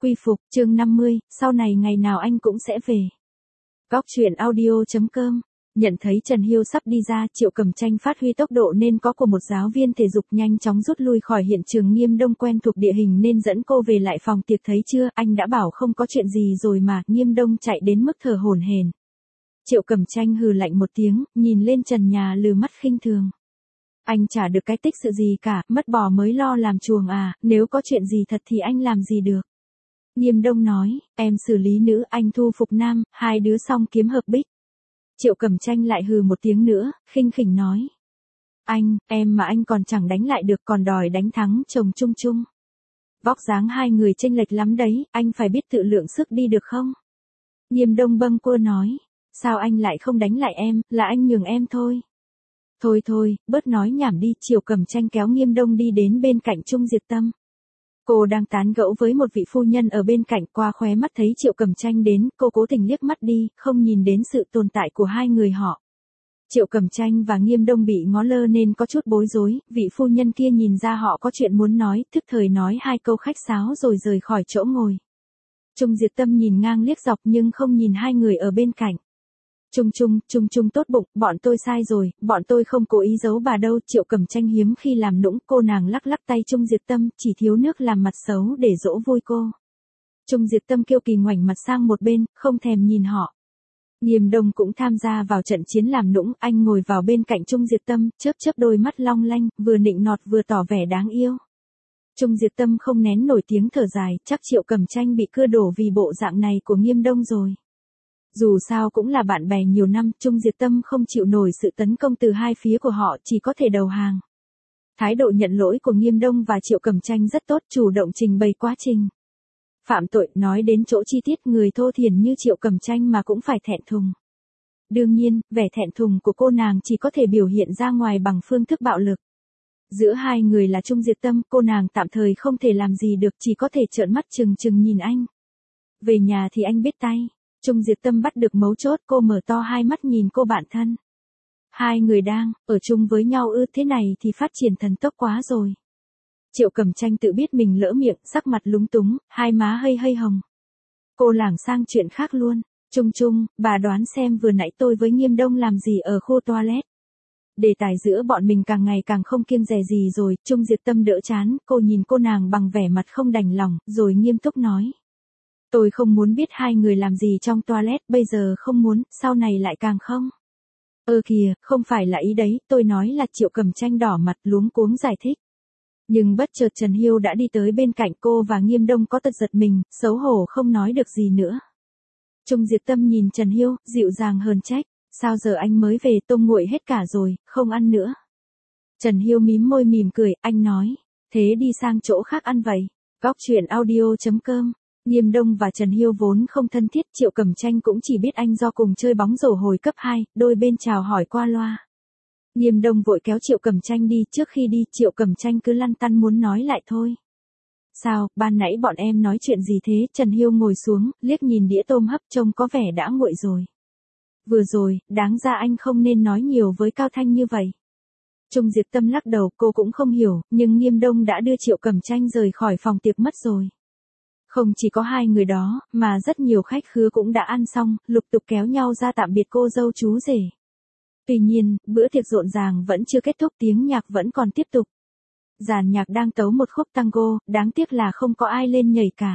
Quy phục, chương 50, sau này ngày nào anh cũng sẽ về. Góc truyện audio.com. Nhận thấy Trần Hiêu sắp đi ra, Triệu Cẩm Tranh phát huy tốc độ nên có của một giáo viên thể dục nhanh chóng rút lui khỏi hiện trường. Nghiêm Đông quen thuộc địa hình nên dẫn cô về lại phòng tiệc. Thấy chưa, anh đã bảo không có chuyện gì rồi mà. Nghiêm Đông chạy đến mức thở hổn hển. Triệu Cẩm Tranh hừ lạnh một tiếng, nhìn lên trần nhà lừ mắt khinh thường. Anh chả được cái tích sự gì cả, mất bò mới lo làm chuồng à, nếu có chuyện gì thật thì anh làm gì được. Nghiêm Đông nói, em xử lý nữ, anh thu phục nam, hai đứa xong kiếm hợp bích. Triệu Cẩm Tranh lại hừ một tiếng nữa, khinh khỉnh nói. Em mà anh còn chẳng đánh lại được, còn đòi đánh thắng chồng Chung Chung. Vóc dáng hai người chênh lệch lắm đấy, anh phải biết tự lượng sức đi được không? Nghiêm Đông bâng quơ nói, sao anh lại không đánh lại em, là anh nhường em thôi. Thôi, bớt nói nhảm đi. Triệu Cẩm Tranh kéo Nghiêm Đông đi đến bên cạnh Trung Diệp Tâm. Cô đang tán gẫu với một vị phu nhân ở bên cạnh, qua khóe mắt thấy Triệu Cẩm Tranh đến, cô cố tình liếc mắt đi, không nhìn đến sự tồn tại của hai người họ. Triệu Cẩm Tranh và Nghiêm Đông bị ngó lơ nên có chút bối rối, vị phu nhân kia nhìn ra họ có chuyện muốn nói, thức thời nói hai câu khách sáo rồi rời khỏi chỗ ngồi. Diệp Tâm nhìn ngang liếc dọc nhưng không nhìn hai người ở bên cạnh. Chung Chung tốt bụng, bọn tôi sai rồi, bọn tôi không cố ý giấu bà đâu. Triệu Cẩm Tranh hiếm khi làm nũng, cô nàng lắc tay Diệp Tâm, chỉ thiếu nước làm mặt xấu để dỗ vui cô. Diệp Tâm kiêu kỳ ngoảnh mặt sang một bên, không thèm nhìn họ. Nghiêm Đông cũng tham gia vào trận chiến làm nũng, anh ngồi vào bên cạnh Diệp Tâm, chớp đôi mắt long lanh, vừa nịnh nọt vừa tỏ vẻ đáng yêu. Diệp Tâm không nén nổi tiếng thở dài, chắc Triệu Cẩm Tranh bị cưa đổ vì bộ dạng này của Nghiêm Đông rồi. Dù sao cũng là bạn bè nhiều năm, Diệp Tâm không chịu nổi sự tấn công từ hai phía của họ, chỉ có thể đầu hàng. Thái độ nhận lỗi của Nghiêm Đông và Triệu Cẩm Tranh rất tốt, chủ động trình bày quá trình phạm tội, nói đến chỗ chi tiết, người thô thiển như Triệu Cẩm Tranh mà cũng phải thẹn thùng. Đương nhiên, vẻ thẹn thùng của cô nàng chỉ có thể biểu hiện ra ngoài bằng phương thức bạo lực. Giữa hai người là Diệp Tâm, cô nàng tạm thời không thể làm gì được, chỉ có thể trợn mắt trừng nhìn anh. Về nhà thì anh biết tay. Diệp Tâm bắt được mấu chốt, cô mở to hai mắt nhìn cô bạn thân. Hai người đang ở chung với nhau thế này thì phát triển thần tốc quá rồi. Triệu Cẩm Tranh tự biết mình lỡ miệng, sắc mặt lúng túng, hai má hơi hồng. Cô lảng sang chuyện khác luôn. Chung, bà đoán xem vừa nãy tôi với Nghiêm Đông làm gì ở khu toilet. Đề tài giữa bọn mình càng ngày càng không kiêng dè gì rồi. Diệp Tâm đỡ chán, cô nhìn cô nàng bằng vẻ mặt không đành lòng, rồi nghiêm túc nói. Tôi không muốn biết hai người làm gì trong toilet, bây giờ không muốn, sau này lại càng không. Kìa, không phải là ý đấy, tôi nói là. Triệu Cẩm Tranh đỏ mặt luống cuống giải thích. Nhưng bất chợt Trần Hiêu đã đi tới bên cạnh cô và Nghiêm Đông có tật giật mình, xấu hổ không nói được gì nữa. Diệp Tâm nhìn Trần Hiêu, dịu dàng hờn trách, sao giờ anh mới về, tôm nguội hết cả rồi, không ăn nữa. Trần Hiêu mím môi mỉm cười, anh nói, thế đi sang chỗ khác ăn vậy. Góc truyện audio.com. Nghiêm Đông và Trần Hiêu vốn không thân thiết, Triệu Cẩm Tranh cũng chỉ biết anh do cùng chơi bóng rổ hồi cấp 2, đôi bên chào hỏi qua loa. Nghiêm Đông vội kéo Triệu Cẩm Tranh đi, trước khi đi Triệu Cẩm Tranh cứ lăn tăn muốn nói lại thôi. Sao, ban nãy bọn em nói chuyện gì thế? Trần Hiêu ngồi xuống, liếc nhìn đĩa tôm hấp trông có vẻ đã nguội rồi. Vừa rồi, đáng ra anh không nên nói nhiều với Cao Thanh như vậy. Diệp Tâm lắc đầu, cô cũng không hiểu, nhưng Nghiêm Đông đã đưa Triệu Cẩm Tranh rời khỏi phòng tiệc mất rồi. Không chỉ có hai người đó, mà rất nhiều khách khứa cũng đã ăn xong, lục tục kéo nhau ra tạm biệt cô dâu chú rể. Tuy nhiên, bữa tiệc rộn ràng vẫn chưa kết thúc, tiếng nhạc vẫn còn tiếp tục. Dàn nhạc đang tấu một khúc tango, đáng tiếc là không có ai lên nhảy cả.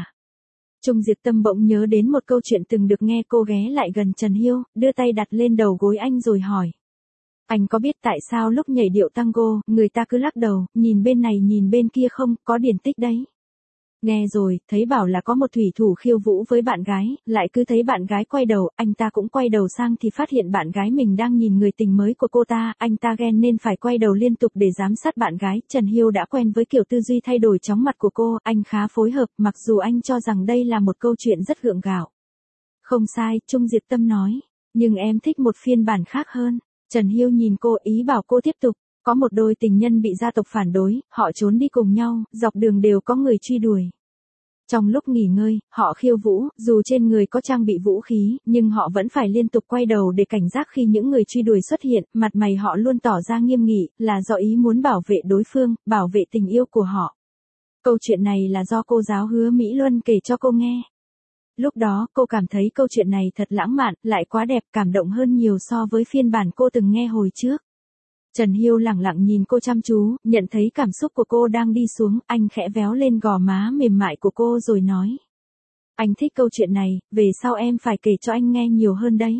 Diệp Tâm bỗng nhớ đến một câu chuyện từng được nghe, cô ghé lại gần Trần Hiêu, đưa tay đặt lên đầu gối anh rồi hỏi. Anh có biết tại sao lúc nhảy điệu tango, người ta cứ lắc đầu, nhìn bên này nhìn bên kia không, có điển tích đấy. Nghe rồi, thấy bảo là có một thủy thủ khiêu vũ với bạn gái, lại cứ thấy bạn gái quay đầu, anh ta cũng quay đầu sang thì phát hiện bạn gái mình đang nhìn người tình mới của cô ta, anh ta ghen nên phải quay đầu liên tục để giám sát bạn gái. Trần Hiêu đã quen với kiểu tư duy thay đổi chóng mặt của cô, anh khá phối hợp, mặc dù anh cho rằng đây là một câu chuyện rất gượng gạo. Không sai, Diệp Tâm nói, nhưng em thích một phiên bản khác hơn. Trần Hiêu nhìn cô, ý bảo cô tiếp tục. Có một đôi tình nhân bị gia tộc phản đối, họ trốn đi cùng nhau, dọc đường đều có người truy đuổi. Trong lúc nghỉ ngơi, họ khiêu vũ, dù trên người có trang bị vũ khí, nhưng họ vẫn phải liên tục quay đầu để cảnh giác khi những người truy đuổi xuất hiện, mặt mày họ luôn tỏ ra nghiêm nghị, là do ý muốn bảo vệ đối phương, bảo vệ tình yêu của họ. Câu chuyện này là do cô giáo Hứa Mỹ Luân kể cho cô nghe. Lúc đó cô cảm thấy câu chuyện này thật lãng mạn, lại quá đẹp, cảm động hơn nhiều so với phiên bản cô từng nghe hồi trước. Trần Hiêu lẳng lặng nhìn cô chăm chú, nhận thấy cảm xúc của cô đang đi xuống, anh khẽ véo lên gò má mềm mại của cô rồi nói. Anh thích câu chuyện này, về sau em phải kể cho anh nghe nhiều hơn đấy.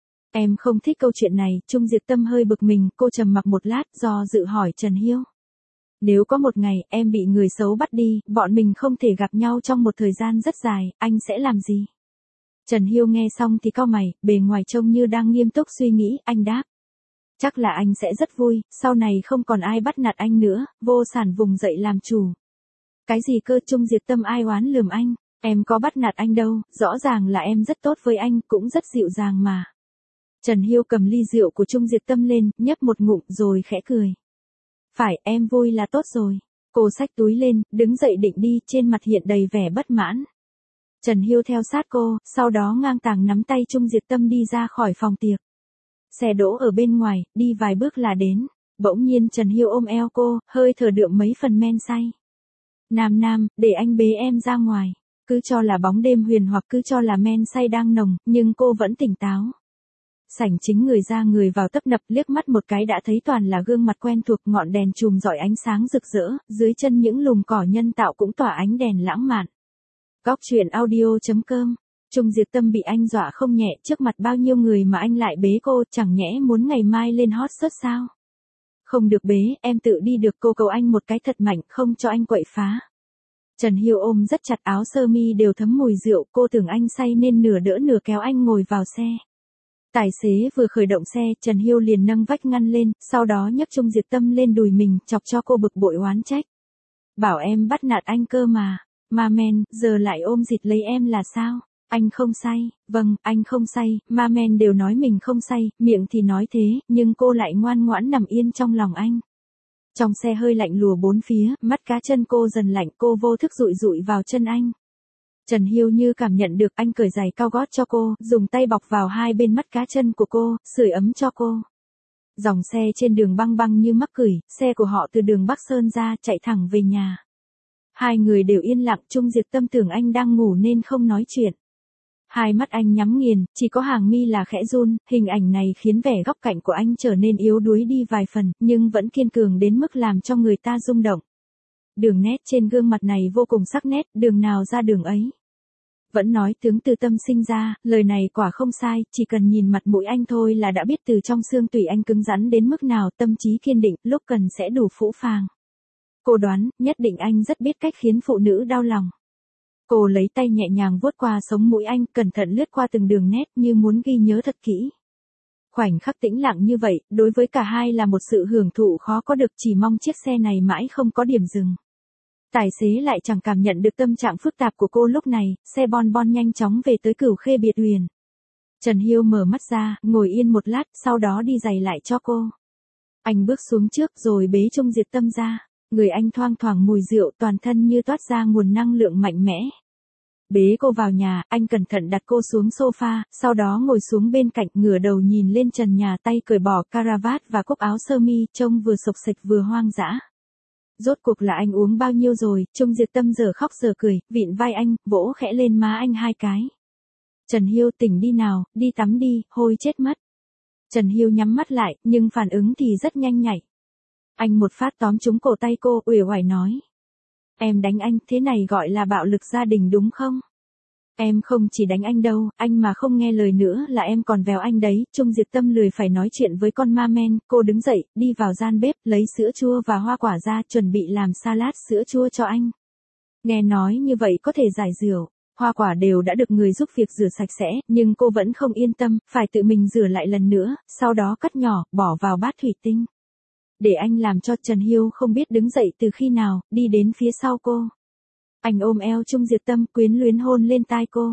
Em không thích câu chuyện này, Trung Diệp Tâm hơi bực mình, cô trầm mặc một lát, do dự hỏi Trần Hiêu. Nếu có một ngày, em bị người xấu bắt đi, bọn mình không thể gặp nhau trong một thời gian rất dài, anh sẽ làm gì? Trần Hiêu nghe xong thì cau mày, bề ngoài trông như đang nghiêm túc suy nghĩ, anh đáp. Chắc là anh sẽ rất vui, sau này không còn ai bắt nạt anh nữa, vô sản vùng dậy làm chủ. Cái gì cơ? Trung Diệp Tâm ai oán lườm anh, em có bắt nạt anh đâu, rõ ràng là em rất tốt với anh, cũng rất dịu dàng mà. Trần Hiêu cầm ly rượu của Trung Diệp Tâm lên, nhấp một ngụm rồi khẽ cười. Phải, em vui là tốt rồi. Cô xách túi lên, đứng dậy định đi, trên mặt hiện đầy vẻ bất mãn. Trần Hiêu theo sát cô, sau đó ngang tàng nắm tay Trung Diệp Tâm đi ra khỏi phòng tiệc. Xe đỗ ở bên ngoài, đi vài bước là đến. Bỗng nhiên Trần Hiêu ôm eo cô, hơi thở đượm mấy phần men say. Nam, để anh bế em ra ngoài. Cứ cho là bóng đêm huyền hoặc cứ cho là men say đang nồng, nhưng cô vẫn tỉnh táo. Sảnh chính người ra người vào tấp nập, liếc mắt một cái đã thấy toàn là gương mặt quen thuộc, ngọn đèn chùm rọi ánh sáng rực rỡ, dưới chân những lùm cỏ nhân tạo cũng tỏa ánh đèn lãng mạn. Góc truyện audio.com. Trung Diệp Tâm bị anh dọa không nhẹ, trước mặt bao nhiêu người mà anh lại bế cô, chẳng nhẽ muốn ngày mai lên hot search sao? Không được bế, em tự đi được, cô cầu anh một cái thật mạnh, không cho anh quậy phá. Trần Hiêu ôm rất chặt, áo sơ mi đều thấm mùi rượu, cô tưởng anh say nên nửa đỡ nửa kéo anh ngồi vào xe. Tài xế vừa khởi động xe, Trần Hiêu liền nâng vách ngăn lên, sau đó nhấc Trung Diệp Tâm lên đùi mình, chọc cho cô bực bội oán trách. Bảo em bắt nạt anh cơ mà. Ma men, giờ lại ôm dịt lấy em là sao? Anh không say. Vâng, anh không say, ma men đều nói mình không say, miệng thì nói thế, nhưng cô lại ngoan ngoãn nằm yên trong lòng anh. Trong xe hơi lạnh lùa bốn phía, mắt cá chân cô dần lạnh, cô vô thức dụi dụi vào chân anh. Trần Hiêu như cảm nhận được, anh cởi giày cao gót cho cô, dùng tay bọc vào hai bên mắt cá chân của cô, sưởi ấm cho cô. Dòng xe trên đường băng băng như mắc cửi, xe của họ từ đường Bắc Sơn ra, chạy thẳng về nhà. Hai người đều yên lặng, Trung Diệp Tâm tưởng anh đang ngủ nên không nói chuyện. Hai mắt anh nhắm nghiền, chỉ có hàng mi là khẽ run, hình ảnh này khiến vẻ góc cạnh của anh trở nên yếu đuối đi vài phần, nhưng vẫn kiên cường đến mức làm cho người ta rung động. Đường nét trên gương mặt này vô cùng sắc nét, đường nào ra đường ấy. Vẫn nói tướng từ tâm sinh ra, lời này quả không sai, chỉ cần nhìn mặt mũi anh thôi là đã biết từ trong xương tủy anh cứng rắn đến mức nào, tâm trí kiên định, lúc cần sẽ đủ phũ phàng. Cô đoán, nhất định anh rất biết cách khiến phụ nữ đau lòng. Cô lấy tay nhẹ nhàng vuốt qua sống mũi anh, cẩn thận lướt qua từng đường nét như muốn ghi nhớ thật kỹ. Khoảnh khắc tĩnh lặng như vậy, đối với cả hai là một sự hưởng thụ khó có được, chỉ mong chiếc xe này mãi không có điểm dừng. Tài xế lại chẳng cảm nhận được tâm trạng phức tạp của cô lúc này, xe bon bon nhanh chóng về tới Cửu Khê biệt uyển. Trần Hiêu mở mắt ra, ngồi yên một lát, sau đó đi giày lại cho cô. Anh bước xuống trước rồi bế Trung Diệp Tâm ra, người anh thoang thoảng mùi rượu, toàn thân như toát ra nguồn năng lượng mạnh mẽ. Bế cô vào nhà, anh cẩn thận đặt cô xuống sofa, sau đó ngồi xuống bên cạnh, ngửa đầu nhìn lên trần nhà, tay cởi bỏ caravat và cúc áo sơ mi, trông vừa xộc xệch vừa hoang dã. Rốt cuộc là anh uống bao nhiêu rồi? Trung Diệp Tâm giờ khóc giờ cười, vịn vai anh, vỗ khẽ lên má anh hai cái. Trần Hiêu, tỉnh đi nào, đi tắm đi, hôi chết mất. Trần Hiêu nhắm mắt lại, nhưng phản ứng thì rất nhanh nhạy. Anh một phát tóm trúng cổ tay cô, uể oải nói. Em đánh anh, thế này gọi là bạo lực gia đình đúng không? Em không chỉ đánh anh đâu, anh mà không nghe lời nữa là em còn vèo anh đấy. Trung Diệp Tâm lười phải nói chuyện với con ma men, cô đứng dậy, đi vào gian bếp, lấy sữa chua và hoa quả ra, chuẩn bị làm salad sữa chua cho anh. Nghe nói như vậy có thể giải rượu, hoa quả đều đã được người giúp việc rửa sạch sẽ, nhưng cô vẫn không yên tâm, phải tự mình rửa lại lần nữa, sau đó cắt nhỏ, bỏ vào bát thủy tinh. Để anh làm cho. Trần Hiêu không biết đứng dậy từ khi nào, đi đến phía sau cô. Anh ôm eo Trung Diệp Tâm, quyến luyến hôn lên tai cô.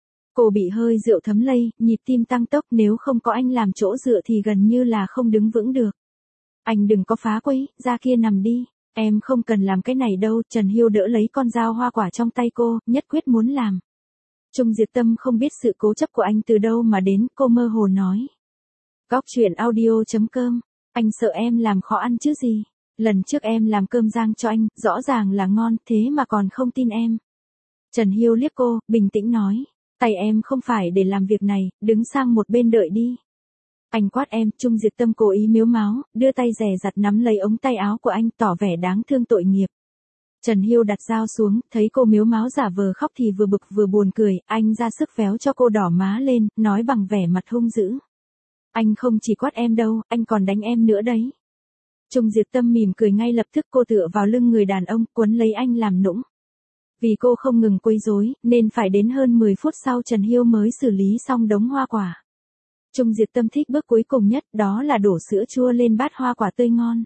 Cô bị hơi rượu thấm lây, nhịp tim tăng tốc, nếu không có anh làm chỗ dựa thì gần như là không đứng vững được. Anh đừng có phá quấy, ra kia nằm đi. Em không cần làm cái này đâu. Trần Hiêu đỡ lấy con dao hoa quả trong tay cô, nhất quyết muốn làm. Trung Diệp Tâm không biết sự cố chấp của anh từ đâu mà đến, cô mơ hồ nói. Góc truyện audio.com. Anh sợ em làm khó ăn chứ gì. lần trước em làm cơm rang cho anh, rõ ràng là ngon, thế mà còn không tin em. Trần Hiêu liếc cô, bình tĩnh nói, tay em không phải để làm việc này, đứng sang một bên đợi đi. Anh quát em, Trung Diệp Tâm cố ý mếu máo, đưa tay dè dặt nắm lấy ống tay áo của anh, tỏ vẻ đáng thương tội nghiệp. Trần Hiêu đặt dao xuống, thấy cô mếu máo giả vờ khóc thì vừa bực vừa buồn cười, anh ra sức véo cho cô đỏ má lên, nói bằng vẻ mặt hung dữ. Anh không chỉ quát em đâu, anh còn đánh em nữa đấy. Trung Diệp Tâm mỉm cười ngay lập tức, cô tựa vào lưng người đàn ông, quấn lấy anh làm nũng. Vì cô không ngừng quấy rối, nên phải đến hơn 10 phút sau Trần Hiêu mới xử lý xong đống hoa quả. Trung Diệp Tâm thích bước cuối cùng nhất, đó là đổ sữa chua lên bát hoa quả tươi ngon.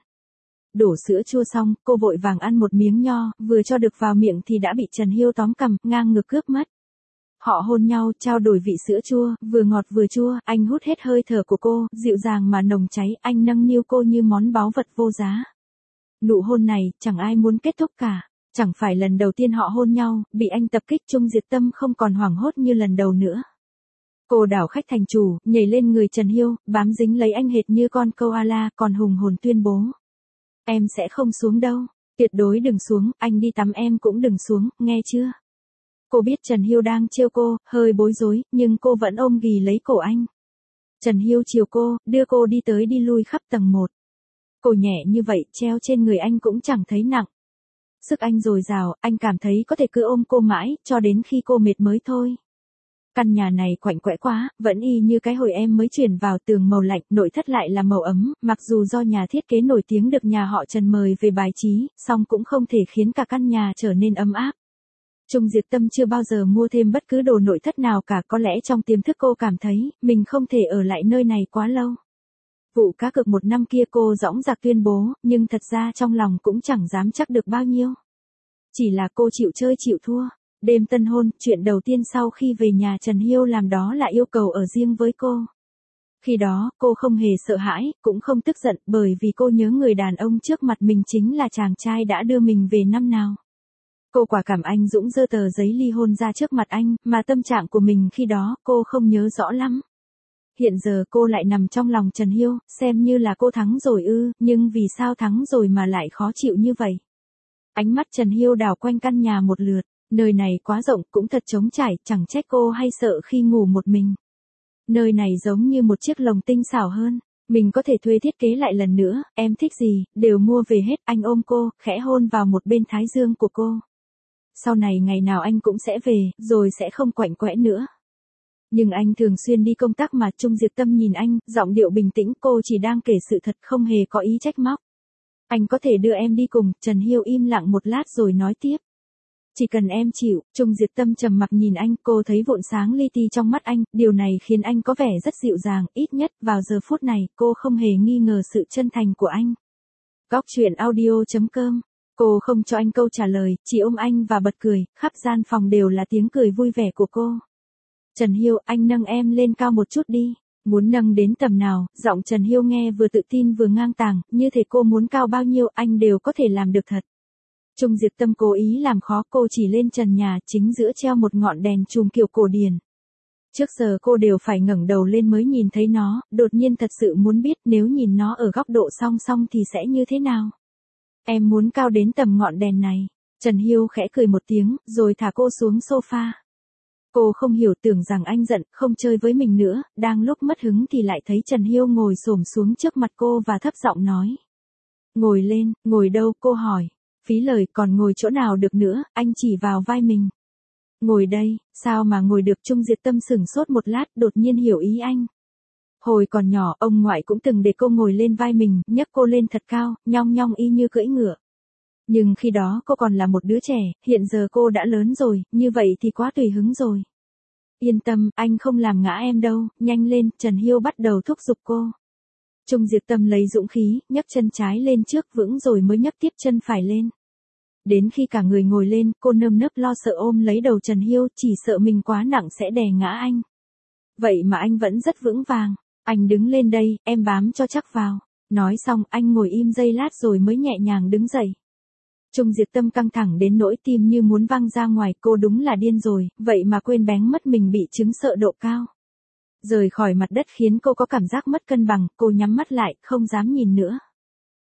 Đổ sữa chua xong, cô vội vàng ăn một miếng nho, vừa cho được vào miệng thì đã bị Trần Hiêu tóm cầm, ngang ngực cướp mất. Họ hôn nhau, trao đổi vị sữa chua, vừa ngọt vừa chua, anh hút hết hơi thở của cô, dịu dàng mà nồng cháy, anh nâng niu cô như món báu vật vô giá. Nụ hôn này, chẳng ai muốn kết thúc cả. Chẳng phải lần đầu tiên họ hôn nhau, bị anh tập kích, Trung Diệp Tâm không còn hoảng hốt như lần đầu nữa. Cô đảo khách thành chủ, nhảy lên người Trần Hiêu, bám dính lấy anh hệt như con koala, còn hùng hồn tuyên bố. Em sẽ không xuống đâu, tuyệt đối đừng xuống, anh đi tắm em cũng đừng xuống, nghe chưa? Cô biết Trần Hiêu đang trêu cô, hơi bối rối, nhưng cô vẫn ôm ghì lấy cổ anh. Trần Hiêu chiều cô, đưa cô đi tới đi lui khắp tầng 1. Cô nhẹ như vậy, treo trên người anh cũng chẳng thấy nặng. Sức anh dồi dào, anh cảm thấy có thể cứ ôm cô mãi, cho đến khi cô mệt mới thôi. Căn nhà này quạnh quẽ quá, vẫn y như cái hồi em mới chuyển vào, tường màu lạnh, nội thất lại là màu ấm, mặc dù do nhà thiết kế nổi tiếng được nhà họ Trần mời về bài trí, song cũng không thể khiến cả căn nhà trở nên ấm áp. Trung Diệp Tâm chưa bao giờ mua thêm bất cứ đồ nội thất nào cả, có lẽ trong tiềm thức cô cảm thấy, mình không thể ở lại nơi này quá lâu. Vụ cá cược 1 năm kia cô dõng dạc tuyên bố, nhưng thật ra trong lòng cũng chẳng dám chắc được bao nhiêu. Chỉ là cô chịu chơi chịu thua. Đêm tân hôn, chuyện đầu tiên sau khi về nhà Trần Hiêu làm đó là yêu cầu ở riêng với cô. Khi đó, cô không hề sợ hãi, cũng không tức giận, bởi vì cô nhớ người đàn ông trước mặt mình chính là chàng trai đã đưa mình về năm nào. Cô quả cảm anh Dũng giơ tờ giấy ly hôn ra trước mặt anh, mà tâm trạng của mình khi đó, cô không nhớ rõ lắm. Hiện giờ cô lại nằm trong lòng Trần Hiêu, xem như là cô thắng rồi ư, nhưng vì sao thắng rồi mà lại khó chịu như vậy? Ánh mắt Trần Hiêu đảo quanh căn nhà một lượt, nơi này quá rộng, cũng thật trống trải, chẳng trách cô hay sợ khi ngủ một mình. Nơi này giống như một chiếc lồng tinh xảo hơn, mình có thể thuê thiết kế lại lần nữa, em thích gì, đều mua về hết, anh ôm cô, khẽ hôn vào một bên thái dương của cô. Sau này ngày nào anh cũng sẽ về, rồi sẽ không quạnh quẽ nữa. Nhưng anh thường xuyên đi công tác mà. Trung Diệp Tâm nhìn anh, giọng điệu bình tĩnh, cô chỉ đang kể sự thật, không hề có ý trách móc. Anh có thể đưa em đi cùng. Trần Hiêu im lặng một lát rồi nói tiếp. Chỉ cần em chịu. Trung Diệp Tâm trầm mặc nhìn anh, cô thấy vụn sáng li ti trong mắt anh, điều này khiến anh có vẻ rất dịu dàng, ít nhất vào giờ phút này, cô không hề nghi ngờ sự chân thành của anh. Góc truyện audio.com. Cô không cho anh câu trả lời, chỉ ôm anh và bật cười, khắp gian phòng đều là tiếng cười vui vẻ của cô. Trần Hiêu, anh nâng em lên cao một chút đi. Muốn nâng đến tầm nào? Giọng Trần Hiêu nghe vừa tự tin vừa ngang tàng, như thể cô muốn cao bao nhiêu anh đều có thể làm được thật. Trung Diệp Tâm cố ý làm khó, cô chỉ lên trần nhà, chính giữa treo một ngọn đèn chùm kiểu cổ điển. Trước giờ cô đều phải ngẩng đầu lên mới nhìn thấy nó, đột nhiên thật sự muốn biết nếu nhìn nó ở góc độ song song thì sẽ như thế nào. Em muốn cao đến tầm ngọn đèn này. Trần Hiêu khẽ cười một tiếng, rồi thả cô xuống sofa. Cô không hiểu, tưởng rằng anh giận, không chơi với mình nữa, đang lúc mất hứng thì lại thấy Trần Hiêu ngồi xổm xuống trước mặt cô và thấp giọng nói. Ngồi lên, ngồi đâu? Cô hỏi. Phí lời, còn ngồi chỗ nào được nữa, anh chỉ vào vai mình. Ngồi đây, sao mà ngồi được? Trung Diệp Tâm sửng sốt một lát, đột nhiên hiểu ý anh. Hồi còn nhỏ, ông ngoại cũng từng để cô ngồi lên vai mình, nhấc cô lên thật cao, nhong nhong y như cưỡi ngựa. Nhưng khi đó cô còn là một đứa trẻ, hiện giờ cô đã lớn rồi, như vậy thì quá tùy hứng rồi. Yên tâm, anh không làm ngã em đâu, nhanh lên. Trần Hiêu bắt đầu thúc giục cô. Trung Diệp Tâm lấy dũng khí, nhấc chân trái lên trước vững rồi mới nhấc tiếp chân phải lên. Đến khi cả người ngồi lên, cô nơm nớp lo sợ ôm lấy đầu Trần Hiêu, chỉ sợ mình quá nặng sẽ đè ngã anh. Vậy mà anh vẫn rất vững vàng. Anh đứng lên đây, em bám cho chắc vào. Nói xong, anh ngồi im giây lát rồi mới nhẹ nhàng đứng dậy. Trung Diệp Tâm căng thẳng đến nỗi tim như muốn văng ra ngoài, cô đúng là điên rồi, vậy mà quên bén mất mình bị chứng sợ độ cao. Rời khỏi mặt đất khiến cô có cảm giác mất cân bằng, cô nhắm mắt lại, không dám nhìn nữa.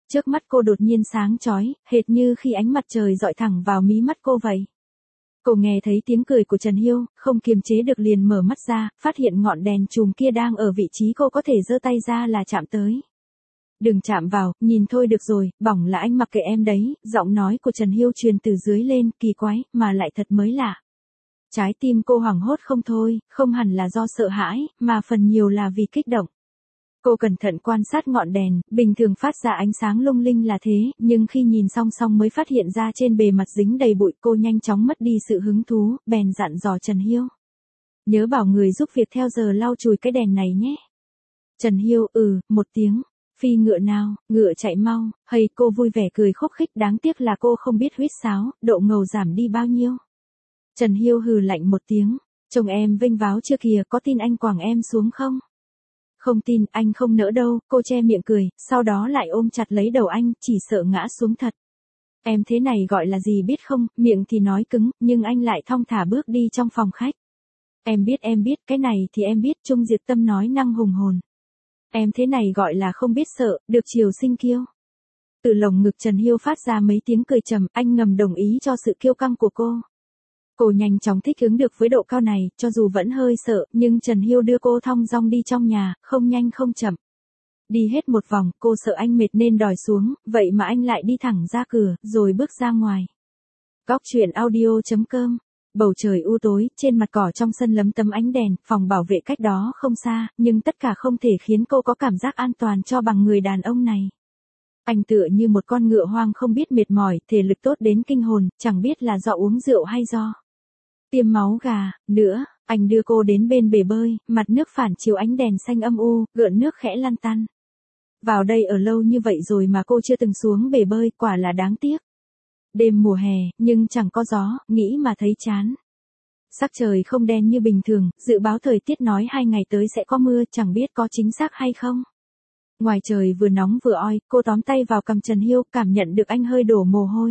Trước mắt cô đột nhiên sáng chói, hệt như khi ánh mặt trời dọi thẳng vào mí mắt cô vậy. Cô nghe thấy tiếng cười của Trần Hiêu, không kiềm chế được liền mở mắt ra, phát hiện ngọn đèn chùm kia đang ở vị trí cô có thể giơ tay ra là chạm tới. Đừng chạm vào, nhìn thôi được rồi, bỏng là anh mặc kệ em đấy, giọng nói của Trần Hiêu truyền từ dưới lên, kỳ quái, mà lại thật mới lạ. Trái tim cô hoảng hốt không thôi, không hẳn là do sợ hãi, mà phần nhiều là vì kích động. Cô cẩn thận quan sát ngọn đèn, bình thường phát ra ánh sáng lung linh là thế, nhưng khi nhìn song song mới phát hiện ra trên bề mặt dính đầy bụi, cô nhanh chóng mất đi sự hứng thú, bèn dặn dò Trần Hiêu. Nhớ bảo người giúp việc theo giờ lau chùi cái đèn này nhé. Trần Hiêu, một tiếng. Phi ngựa nào, ngựa chạy mau, hay cô vui vẻ cười khúc khích, đáng tiếc là cô không biết huýt sáo, độ ngầu giảm đi bao nhiêu. Trần Hiêu hừ lạnh một tiếng, chồng em vênh váo chưa kìa, có tin anh quẳng em xuống không? Không tin, anh không nỡ đâu, cô che miệng cười, sau đó lại ôm chặt lấy đầu anh, chỉ sợ ngã xuống thật. Em thế này gọi là gì biết không, miệng thì nói cứng, nhưng anh lại thong thả bước đi trong phòng khách. Em biết, cái này thì em biết, Trung Diệt Tâm nói năng hùng hồn. Em thế này gọi là không biết sợ, được chiều sinh kiêu. Từ lồng ngực Trần Hiêu phát ra mấy tiếng cười trầm, anh ngầm đồng ý cho sự kiêu căng của cô. Cô nhanh chóng thích ứng được với độ cao này, cho dù vẫn hơi sợ, nhưng Trần Hiêu đưa cô thong dong đi trong nhà, không nhanh không chậm. Đi hết một vòng, cô sợ anh mệt nên đòi xuống, vậy mà anh lại đi thẳng ra cửa, rồi bước ra ngoài. Góc truyện audio.com. Bầu trời u tối, trên mặt cỏ trong sân lấm tấm ánh đèn, phòng bảo vệ cách đó không xa, nhưng tất cả không thể khiến cô có cảm giác an toàn cho bằng người đàn ông này. Anh tựa như một con ngựa hoang không biết mệt mỏi, thể lực tốt đến kinh hồn, chẳng biết là do uống rượu hay do tiêm máu gà. Nữa, anh đưa cô đến bên bể bơi, mặt nước phản chiếu ánh đèn xanh âm u, gợn nước khẽ lăn tăn. Vào đây ở lâu như vậy rồi mà cô chưa từng xuống bể bơi, quả là đáng tiếc. Đêm mùa hè, nhưng chẳng có gió, nghĩ mà thấy chán. Sắc trời không đen như bình thường, dự báo thời tiết nói 2 ngày tới sẽ có mưa, chẳng biết có chính xác hay không. Ngoài trời vừa nóng vừa oi, cô tóm tay vào cằm Trần Hiêu, cảm nhận được anh hơi đổ mồ hôi.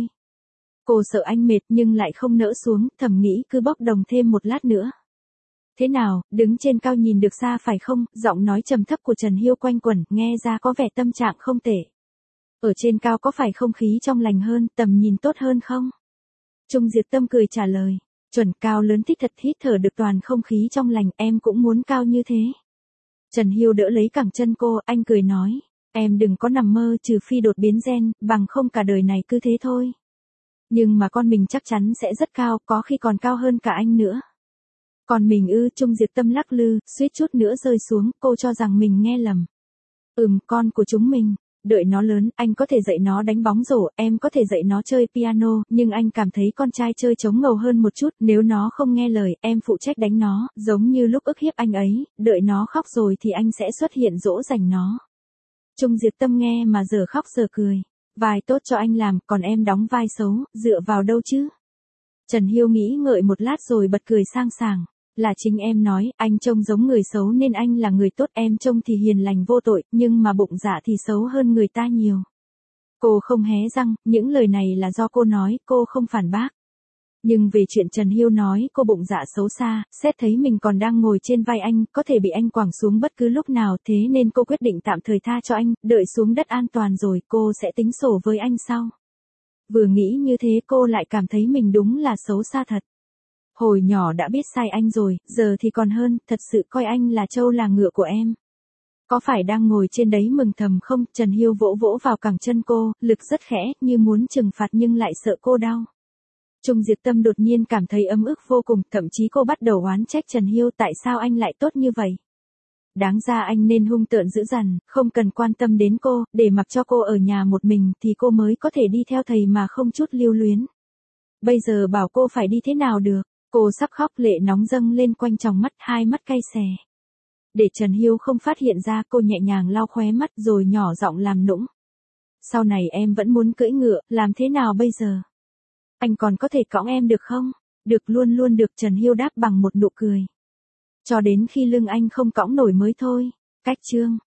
Cô sợ anh mệt nhưng lại không nỡ xuống, thầm nghĩ cứ bốc đồng thêm một lát nữa. Thế nào, đứng trên cao nhìn được xa phải không? Giọng nói trầm thấp của Trần Hiêu quanh quẩn, nghe ra có vẻ tâm trạng không tệ. Ở trên cao có phải không khí trong lành hơn, tầm nhìn tốt hơn không? Trung Diệt Tâm cười trả lời, chuẩn, cao lớn thích thật, hít thở được toàn không khí trong lành, em cũng muốn cao như thế. Trần Hiêu đỡ lấy cẳng chân cô, anh cười nói, em đừng có nằm mơ, trừ phi đột biến gen, bằng không cả đời này cứ thế thôi. Nhưng mà con mình chắc chắn sẽ rất cao, có khi còn cao hơn cả anh nữa. Còn mình Trung Diệt Tâm lắc lư, suýt chút nữa rơi xuống, cô cho rằng mình nghe lầm. Con của chúng mình. Đợi nó lớn, anh có thể dạy nó đánh bóng rổ, em có thể dạy nó chơi piano, nhưng anh cảm thấy con trai chơi trống ngầu hơn một chút, nếu nó không nghe lời, em phụ trách đánh nó, giống như lúc ức hiếp anh ấy, đợi nó khóc rồi thì anh sẽ xuất hiện dỗ dành nó. Trung Diệt Tâm nghe mà giờ khóc giờ cười, vai tốt cho anh làm, còn em đóng vai xấu, dựa vào đâu chứ? Trần Hiêu nghĩ ngợi một lát rồi bật cười sang sảng. Là chính em nói, anh trông giống người xấu nên anh là người tốt, em trông thì hiền lành vô tội, nhưng mà bụng dạ thì xấu hơn người ta nhiều. Cô không hé răng, những lời này là do cô nói, cô không phản bác. Nhưng về chuyện Trần Hiêu nói cô bụng dạ xấu xa, xét thấy mình còn đang ngồi trên vai anh, có thể bị anh quẳng xuống bất cứ lúc nào, thế nên cô quyết định tạm thời tha cho anh, đợi xuống đất an toàn rồi cô sẽ tính sổ với anh sau. Vừa nghĩ như thế cô lại cảm thấy mình đúng là xấu xa thật. Hồi nhỏ đã biết sai anh rồi, giờ thì còn hơn, thật sự coi anh là trâu là ngựa của em. Có phải đang ngồi trên đấy mừng thầm không? Trần Hiêu vỗ vỗ vào cẳng chân cô, lực rất khẽ, như muốn trừng phạt nhưng lại sợ cô đau. Trung Diệt Tâm đột nhiên cảm thấy ấm ức vô cùng, thậm chí cô bắt đầu oán trách Trần Hiêu tại sao anh lại tốt như vậy. Đáng ra anh nên hung tợn dữ dằn, không cần quan tâm đến cô, để mặc cho cô ở nhà một mình thì cô mới có thể đi theo thầy mà không chút lưu luyến. Bây giờ bảo cô phải đi thế nào được? Cô sắp khóc, lệ nóng dâng lên quanh tròng mắt, hai mắt cay xè. Để Trần Hiêu không phát hiện ra, cô nhẹ nhàng lau khóe mắt rồi nhỏ giọng làm nũng. Sau này em vẫn muốn cưỡi ngựa, làm thế nào bây giờ? Anh còn có thể cõng em được không? Được, luôn luôn được, Trần Hiêu đáp bằng một nụ cười. Cho đến khi lưng anh không cõng nổi mới thôi. Cách chương